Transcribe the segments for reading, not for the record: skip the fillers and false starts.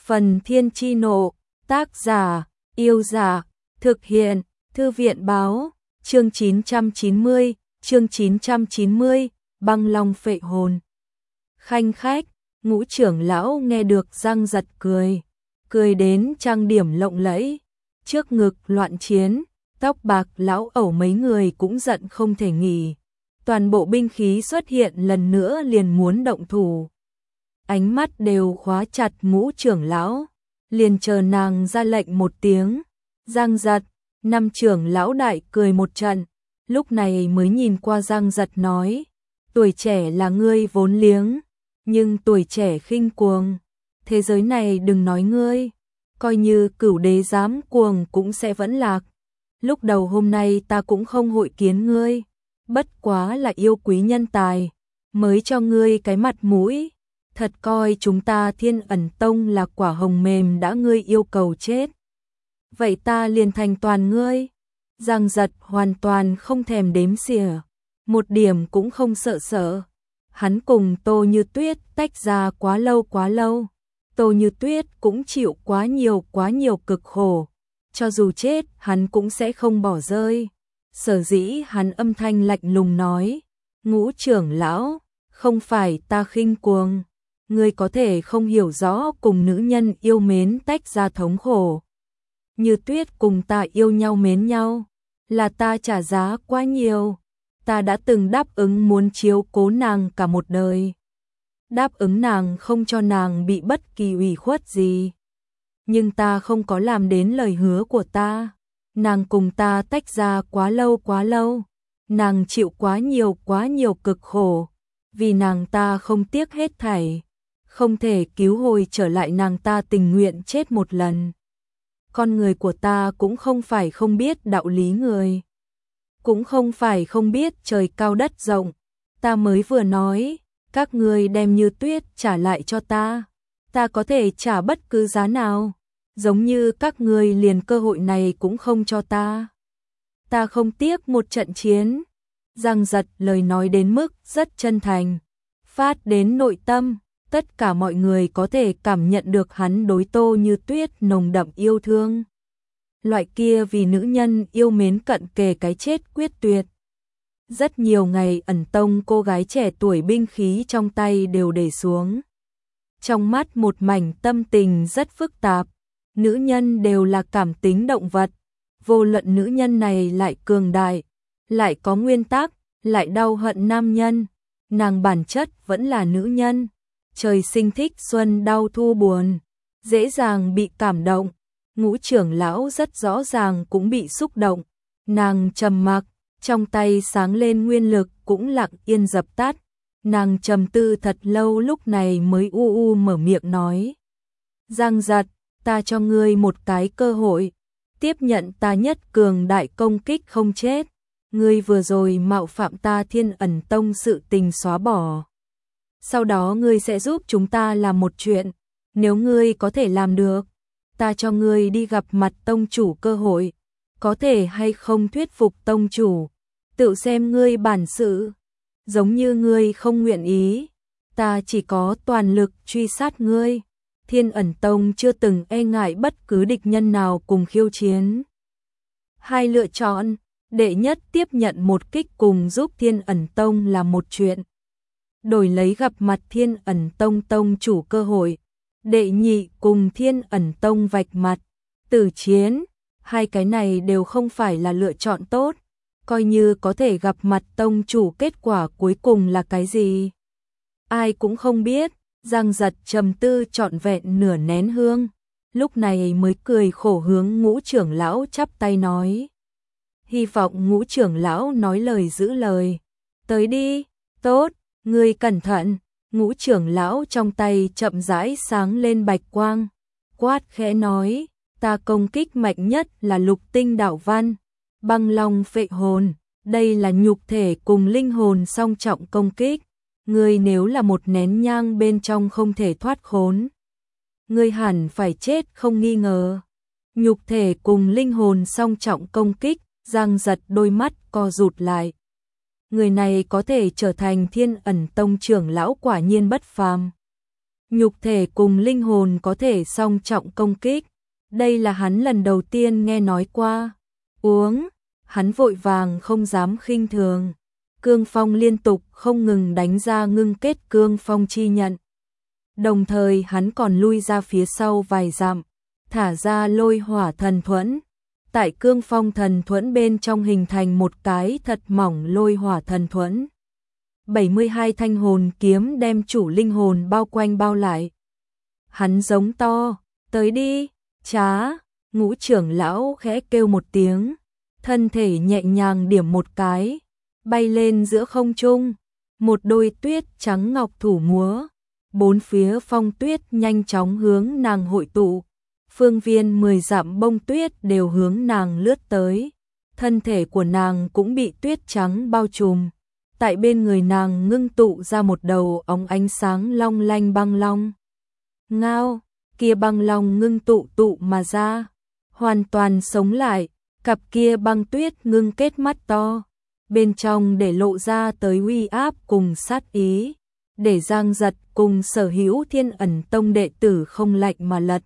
Phần Thiên Chi Nộ, tác giả, Yêu Giả, thực hiện, Thư viện Báo, chương 990, Băng Long Phệ Hồn. Khanh khách, Ngũ trưởng lão nghe được răng giật cười đến trang điểm lộng lẫy, trước ngực loạn chiến, tóc bạc lão ẩu mấy người cũng giận không thể nghỉ. Toàn bộ binh khí xuất hiện lần nữa liền muốn động thủ. Ánh mắt đều khóa chặt Ngũ trưởng lão, liền chờ nàng ra lệnh một tiếng. Giang Giật, năm trưởng lão đại cười một trận, lúc này mới nhìn qua Giang Giật nói, tuổi trẻ là ngươi vốn liếng, nhưng tuổi trẻ khinh cuồng, thế giới này đừng nói ngươi, coi như Cửu đế dám cuồng cũng sẽ vẫn lạc. Lúc đầu hôm nay ta cũng không hội kiến ngươi, bất quá là yêu quý nhân tài, mới cho ngươi cái mặt mũi. Thật coi chúng ta Thiên Ẩn Tông là quả hồng mềm đã ngươi yêu cầu chết. Vậy ta liền thành toàn ngươi. Giang Giật hoàn toàn không thèm đếm xỉa, một điểm cũng không sợ. Hắn cùng Tô Như Tuyết tách ra quá lâu. Tô Như Tuyết cũng chịu quá nhiều cực khổ. Cho dù chết hắn cũng sẽ không bỏ rơi. Sở dĩ hắn âm thanh lạnh lùng nói, Ngũ trưởng lão, không phải ta khinh cuồng. Ngươi có thể không hiểu rõ cùng nữ nhân yêu mến tách ra thống khổ. Như Tuyết cùng ta yêu nhau mến nhau, là ta trả giá quá nhiều. Ta đã từng đáp ứng muốn chiếu cố nàng cả một đời. Đáp ứng nàng không cho nàng bị bất kỳ ủy khuất gì. Nhưng ta không có làm đến lời hứa của ta. Nàng cùng ta tách ra quá lâu. Nàng chịu quá nhiều cực khổ. Vì nàng ta không tiếc hết thảy. Không thể cứu hồi trở lại, nàng ta tình nguyện chết một lần. Con người của ta cũng không phải không biết đạo lý người, cũng không phải không biết trời cao đất rộng. Ta mới vừa nói, các ngươi đem Như Tuyết trả lại cho ta, ta có thể trả bất cứ giá nào, giống như các ngươi liền cơ hội này cũng không cho ta. Ta không tiếc một trận chiến. Giang Giật lời nói đến mức rất chân thành, phát đến nội tâm. Tất cả mọi người có thể cảm nhận được hắn đối Tô Như Tuyết nồng đậm yêu thương. Loại kia vì nữ nhân yêu mến cận kề cái chết quyết tuyệt. Rất nhiều ngày Ẩn Tông cô gái trẻ tuổi binh khí trong tay đều để xuống. Trong mắt một mảnh tâm tình rất phức tạp. Nữ nhân đều là cảm tính động vật. Vô luận nữ nhân này lại cường đại, lại có nguyên tắc, lại đau hận nam nhân. Nàng bản chất vẫn là nữ nhân. Trời sinh thích xuân đau thu buồn, dễ dàng bị cảm động. Ngũ trưởng lão rất rõ ràng cũng bị xúc động. Nàng trầm mặc, trong tay sáng lên nguyên lực cũng lặng yên dập tắt. Nàng trầm tư thật lâu lúc này mới mở miệng nói. Giang Giật, ta cho ngươi một cái cơ hội. Tiếp nhận ta nhất cường đại công kích không chết. Ngươi vừa rồi mạo phạm ta Thiên Ẩn Tông sự tình xóa bỏ. Sau đó ngươi sẽ giúp chúng ta làm một chuyện. Nếu ngươi có thể làm được, ta cho ngươi đi gặp mặt tông chủ cơ hội. Có thể hay không thuyết phục tông chủ, tự xem ngươi bản sự. Giống như ngươi không nguyện ý, ta chỉ có toàn lực truy sát ngươi. Thiên Ẩn Tông chưa từng e ngại bất cứ địch nhân nào cùng khiêu chiến. Hai lựa chọn, đệ nhất tiếp nhận một kích cùng giúp Thiên Ẩn Tông là một chuyện. Đổi lấy gặp mặt Thiên Ẩn Tông tông chủ cơ hội. Đệ nhị cùng Thiên Ẩn Tông vạch mặt, tử chiến. Hai cái này đều không phải là lựa chọn tốt. Coi như có thể gặp mặt tông chủ, kết quả cuối cùng là cái gì? Ai cũng không biết. Giang Giật trầm tư trọn vẹn nửa nén hương. Lúc này mới cười khổ hướng Ngũ trưởng lão chắp tay nói. Hy vọng Ngũ trưởng lão nói lời giữ lời. Tới đi, tốt. Ngươi cẩn thận. Ngũ trưởng lão trong tay chậm rãi sáng lên bạch quang, quát khẽ nói, ta công kích mạnh nhất là Lục Tinh đạo văn, Băng Long Phệ Hồn, đây là nhục thể cùng linh hồn song trọng công kích. Ngươi nếu là một nén nhang bên trong không thể thoát khốn, ngươi hẳn phải chết không nghi ngờ. Nhục thể cùng linh hồn song trọng công kích. Giang Giật đôi mắt co rụt lại. Người này có thể trở thành Thiên Ẩn Tông trưởng lão quả nhiên bất phàm. nhục thể cùng linh hồn có thể song trọng công kích. Đây là hắn lần đầu tiên nghe nói qua. Uống, hắn vội vàng không dám khinh thường. Cương phong liên tục không ngừng đánh ra ngưng kết cương phong chi nhận. Đồng thời hắn còn lui ra phía sau vài dặm, thả ra lôi hỏa thần thuẫn. Tại cương phong thần thuẫn bên trong hình thành một cái thật mỏng lôi hỏa thần thuẫn. 72 thanh hồn kiếm đem chủ linh hồn bao quanh bao lại. Hắn giống to, tới đi, chá, Ngũ trưởng lão khẽ kêu một tiếng, thân thể nhẹ nhàng điểm một cái, bay lên giữa không trung, một đôi tuyết trắng ngọc thủ múa, bốn phía phong tuyết nhanh chóng hướng nàng hội tụ, phương viên 10 dặm bông tuyết đều hướng nàng lướt tới, thân thể của nàng cũng bị tuyết trắng bao trùm, tại bên người nàng ngưng tụ ra một đầu óng ánh sáng long lanh băng long. Ngao, kia băng long ngưng tụ mà ra, hoàn toàn sống lại, cặp kia băng tuyết ngưng kết mắt to, bên trong để lộ ra tới uy áp cùng sát ý, để Giang Giật cùng Sở Hữu Thiên Ẩn Tông đệ tử không lạnh mà lật.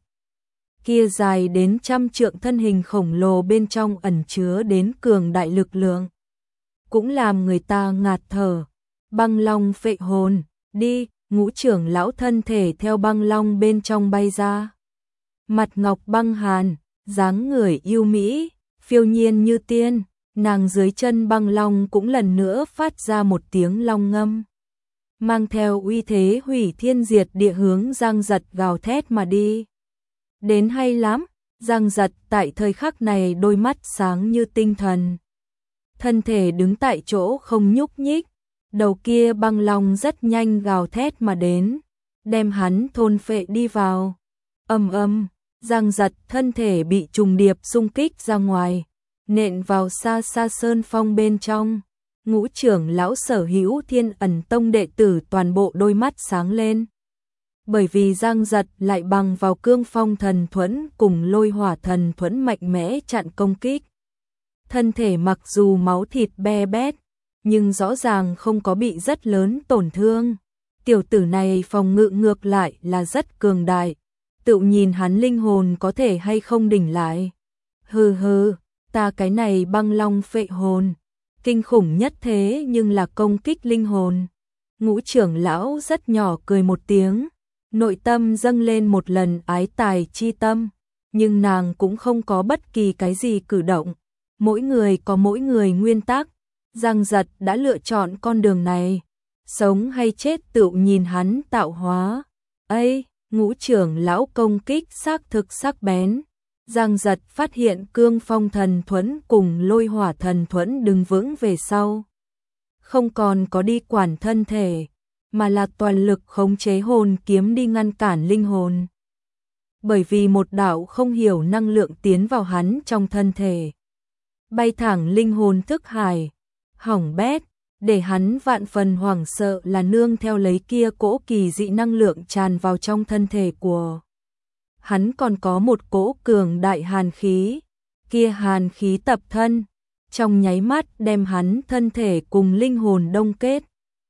Kia dài đến 100 trượng thân hình khổng lồ bên trong ẩn chứa đến cường đại lực lượng, cũng làm người ta ngạt thở. Băng long phệ hồn, đi, Ngũ trưởng lão thân thể theo băng long bên trong bay ra. Mặt ngọc băng hàn, dáng người yêu mỹ, phiêu nhiên như tiên, nàng dưới chân băng long cũng lần nữa phát ra một tiếng long ngâm, mang theo uy thế hủy thiên diệt địa hướng Giang Giật gào thét mà đi. Đến hay lắm, Giang Giật tại thời khắc này đôi mắt sáng như tinh thần, thân thể đứng tại chỗ không nhúc nhích, đầu kia băng long rất nhanh gào thét mà đến, đem hắn thôn phệ đi vào. Ầm ầm, Giang Giật thân thể bị trùng điệp xung kích ra ngoài, nện vào xa xa sơn phong bên trong. Ngũ trưởng lão Sở Hữu Thiên Ẩn Tông đệ tử toàn bộ đôi mắt sáng lên. Bởi vì Giang Giật lại bằng vào cương phong thần thuẫn cùng lôi hỏa thần thuẫn mạnh mẽ chặn công kích. Thân thể mặc dù máu thịt be bét, nhưng rõ ràng không có bị rất lớn tổn thương. Tiểu tử này phòng ngự ngược lại là rất cường đại. Tự nhìn hắn linh hồn có thể hay không đỉnh lại. Hừ hừ, ta cái này băng long phệ hồn, kinh khủng nhất thế nhưng là công kích linh hồn. Ngũ trưởng lão rất nhỏ cười một tiếng, nội tâm dâng lên một lần ái tài chi tâm, nhưng nàng cũng không có bất kỳ cái gì cử động. Mỗi người có mỗi người nguyên tắc, Giang Giật đã lựa chọn con đường này, sống hay chết tự nhìn hắn tạo hóa. Ây, Ngũ trưởng lão công kích xác thực sắc bén. Giang Giật phát hiện cương phong thần thuẫn cùng lôi hỏa thần thuẫn đứng vững về sau, không còn có đi quản thân thể, mà là toàn lực khống chế hồn kiếm đi ngăn cản linh hồn. Bởi vì một đạo không hiểu năng lượng tiến vào hắn trong thân thể, bay thẳng linh hồn thức hải, hỏng bét, để hắn vạn phần hoảng sợ là nương theo lấy kia cỗ kỳ dị năng lượng tràn vào trong thân thể của hắn còn có một cỗ cường đại hàn khí, kia hàn khí tập thân, trong nháy mắt đem hắn thân thể cùng linh hồn đông kết.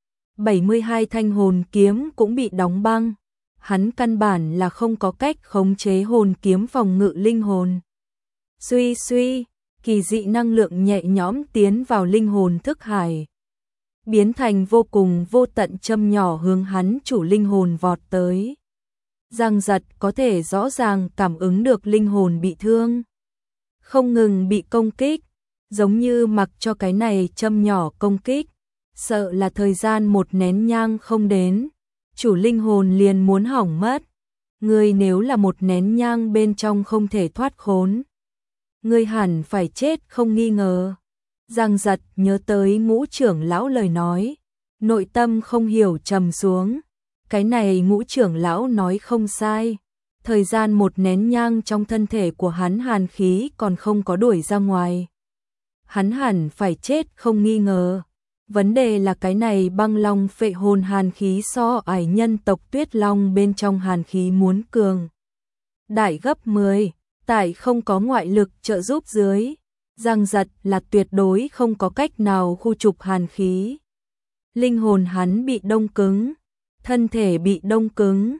72 thanh hồn kiếm cũng bị đóng băng, hắn căn bản là không có cách khống chế hồn kiếm phòng ngự linh hồn. Suy suy, kỳ dị năng lượng nhẹ nhõm tiến vào linh hồn thức hải, biến thành vô cùng vô tận châm nhỏ hướng hắn chủ linh hồn vọt tới. Giang Giật có thể rõ ràng cảm ứng được linh hồn bị thương, không ngừng bị công kích, giống như mặc cho cái này châm nhỏ công kích, sợ là thời gian một nén nhang không đến, chủ linh hồn liền muốn hỏng mất. Ngươi nếu là một nén nhang bên trong không thể thoát khốn, ngươi hẳn phải chết không nghi ngờ. Giang Giật nhớ tới Ngũ trưởng lão lời nói, nội tâm không hiểu trầm xuống. Cái này Ngũ trưởng lão nói không sai, thời gian một nén nhang trong thân thể của hắn hàn khí còn không có đuổi ra ngoài, hắn hẳn phải chết không nghi ngờ. Vấn đề là cái này băng long phệ hồn hàn khí so ải nhân tộc tuyết long bên trong hàn khí muốn cường đại gấp 10, tại không có ngoại lực trợ giúp dưới, Giang Giật là tuyệt đối không có cách nào khu trục hàn khí. Linh hồn hắn bị đông cứng, thân thể bị đông cứng,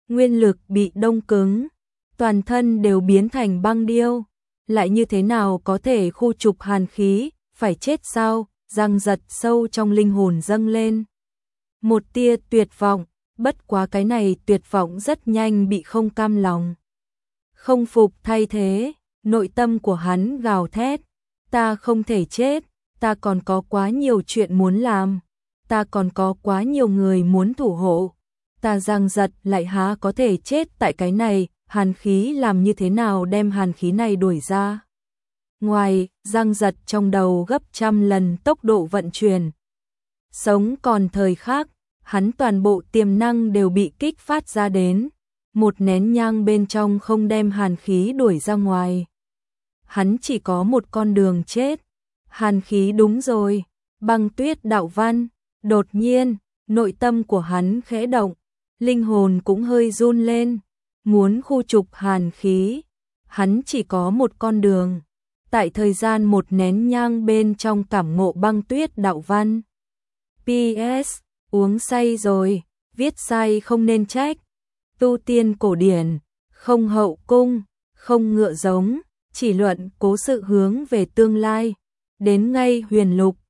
nguyên lực bị đông cứng, toàn thân đều biến thành băng điêu, lại như thế nào có thể khu trục hàn khí, phải chết sao? Giang Giật sâu trong linh hồn dâng lên một tia tuyệt vọng, bất quá cái này tuyệt vọng rất nhanh bị không cam lòng, không phục thay thế, nội tâm của hắn gào thét, ta không thể chết, ta còn có quá nhiều chuyện muốn làm, ta còn có quá nhiều người muốn thủ hộ, ta Giang Giật lại há có thể chết tại cái này, hàn khí làm như thế nào đem hàn khí này đuổi ra. Ngoài, Giang Giật trong đầu gấp trăm lần tốc độ vận chuyển. Sống còn thời khắc, hắn toàn bộ tiềm năng đều bị kích phát ra đến, một nén nhang bên trong không đem hàn khí đuổi ra ngoài. Hắn chỉ có một con đường chết. Hàn khí đúng rồi, băng tuyết đạo văn, đột nhiên, nội tâm của hắn khẽ động, linh hồn cũng hơi run lên, muốn khu trục hàn khí, hắn chỉ có một con đường, tại thời gian một nén nhang bên trong cảm ngộ băng tuyết đạo văn. PS, uống say rồi, viết sai không nên trách, tu tiên cổ điển, không hậu cung, không ngựa giống, chỉ luận cố sự hướng về tương lai, đến ngay huyền lục,